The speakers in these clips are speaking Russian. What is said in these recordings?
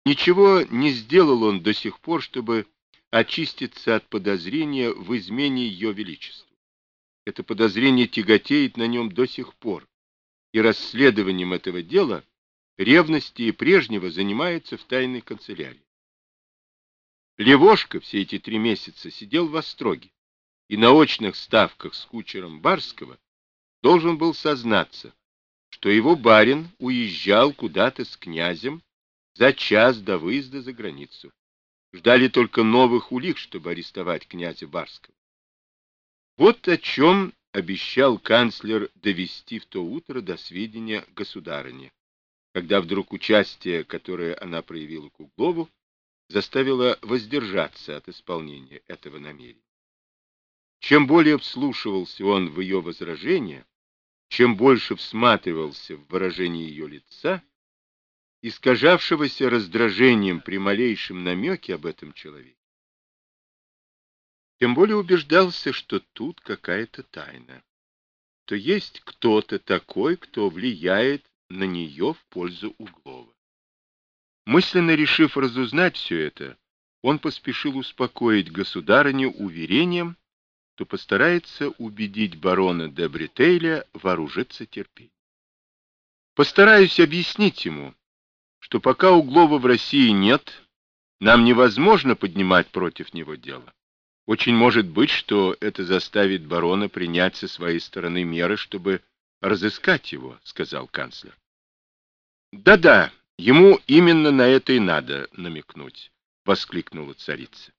Ничего не сделал он до сих пор, чтобы очиститься от подозрения в измене ее величеству. Это подозрение тяготеет на нем до сих пор, и расследованием этого дела ревности и прежнего занимается в тайной канцелярии. Левошка все эти 3 месяца сидел в остроге и на очных ставках с кучером Барского должен был сознаться, что его барин уезжал куда-то с князем за час до выезда за границу. Ждали только новых улик, чтобы арестовать князя Барского. Вот о чем обещал канцлер довести в то утро до сведения государыни, когда вдруг участие, которое она проявила к Углову, заставило воздержаться от исполнения этого намерения. Чем более вслушивался он в ее возражения, чем больше всматривался в выражение ее лица, искажавшегося раздражением при малейшем намеке об этом человеке, тем более убеждался, что тут какая-то тайна, что есть кто-то такой, кто влияет на нее в пользу Углова. Мысленно решив разузнать все это, он поспешил успокоить государыню уверением, что постарается убедить барона де Бретейля вооружиться терпением. Постараюсь объяснить ему, что пока Углова в России нет, нам невозможно поднимать против него дело. Очень может быть, что это заставит барона принять со своей стороны меры, чтобы разыскать его, сказал канцлер. Да-да, ему именно на это и надо намекнуть, воскликнула царица.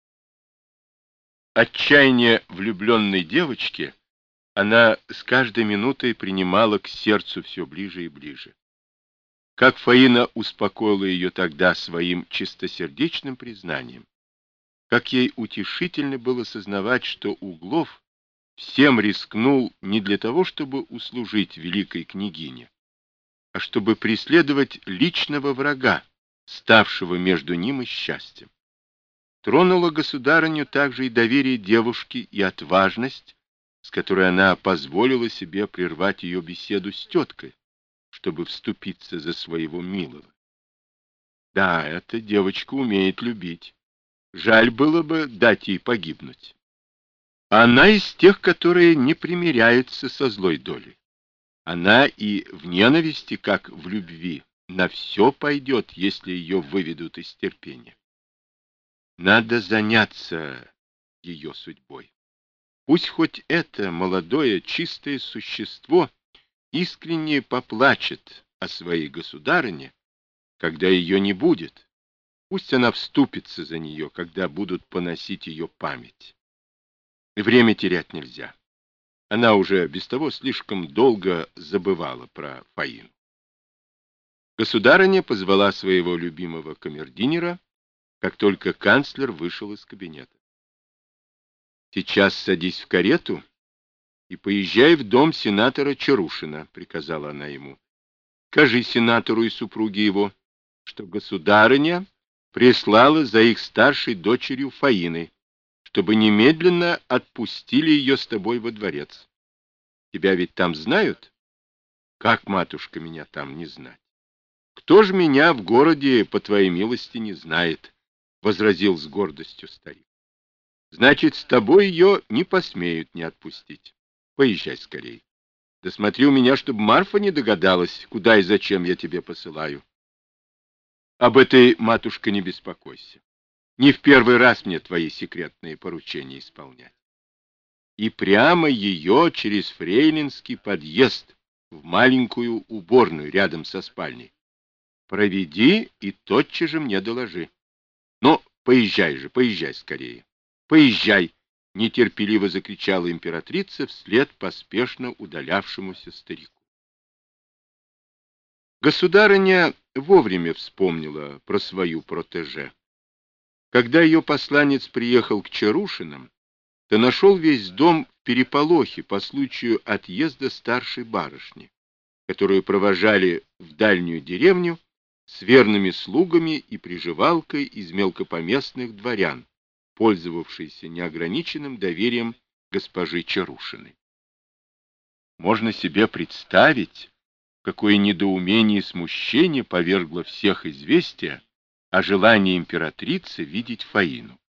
Отчаяние влюбленной девочки она с каждой минутой принимала к сердцу все ближе и ближе. Как Фаина успокоила ее тогда своим чистосердечным признанием, как ей утешительно было сознавать, что Углов всем рискнул не для того, чтобы услужить великой княгине, а чтобы преследовать личного врага, ставшего между ним и счастьем. Тронула государыню также и доверие девушки, и отважность, с которой она позволила себе прервать ее беседу с теткой, чтобы вступиться за своего милого. Да, эта девочка умеет любить. Жаль было бы дать ей погибнуть. Она из тех, которые не примиряются со злой долей. Она и в ненависти, как в любви, на все пойдет, если ее выведут из терпения. Надо заняться ее судьбой. Пусть хоть это молодое, чистое существо искренне поплачет о своей государыне, когда ее не будет. Пусть она вступится за нее, когда будут поносить ее память. Время терять нельзя. Она уже без того слишком долго забывала про Фаину. Государыня позвала своего любимого камердинера, как только канцлер вышел из кабинета. «Сейчас садись в карету и поезжай в дом сенатора Чарушина», — приказала она ему. «Скажи сенатору и супруге его, что государыня прислала за их старшей дочерью Фаиной, чтобы немедленно отпустили ее с тобой во дворец. Тебя ведь там знают? Как, матушка, меня там не знать? Кто же меня в городе, по твоей милости, не знает? — возразил с гордостью старик. Значит, с тобой ее не посмеют не отпустить. Поезжай скорей. Да смотри у меня, чтобы Марфа не догадалась, куда и зачем я тебе посылаю. Об этой, матушка, не беспокойся. Не в первый раз мне твои секретные поручения исполнять. И прямо ее через фрейлинский подъезд в маленькую уборную рядом со спальней. Проведи и тотчас же мне доложи. Но поезжай же, поезжай скорее. Поезжай, нетерпеливо закричала императрица вслед поспешно удалявшемуся старику. Государыня вовремя вспомнила про свою протеже. Когда ее посланец приехал к Чарушиным, то нашел весь дом в переполохе по случаю отъезда старшей барышни, которую провожали в дальнюю деревню с верными слугами и приживалкой из мелкопоместных дворян, пользовавшейся неограниченным доверием госпожи Чарушиной. Можно себе представить, какое недоумение и смущение повергло всех известие, о желании императрицы видеть Фаину.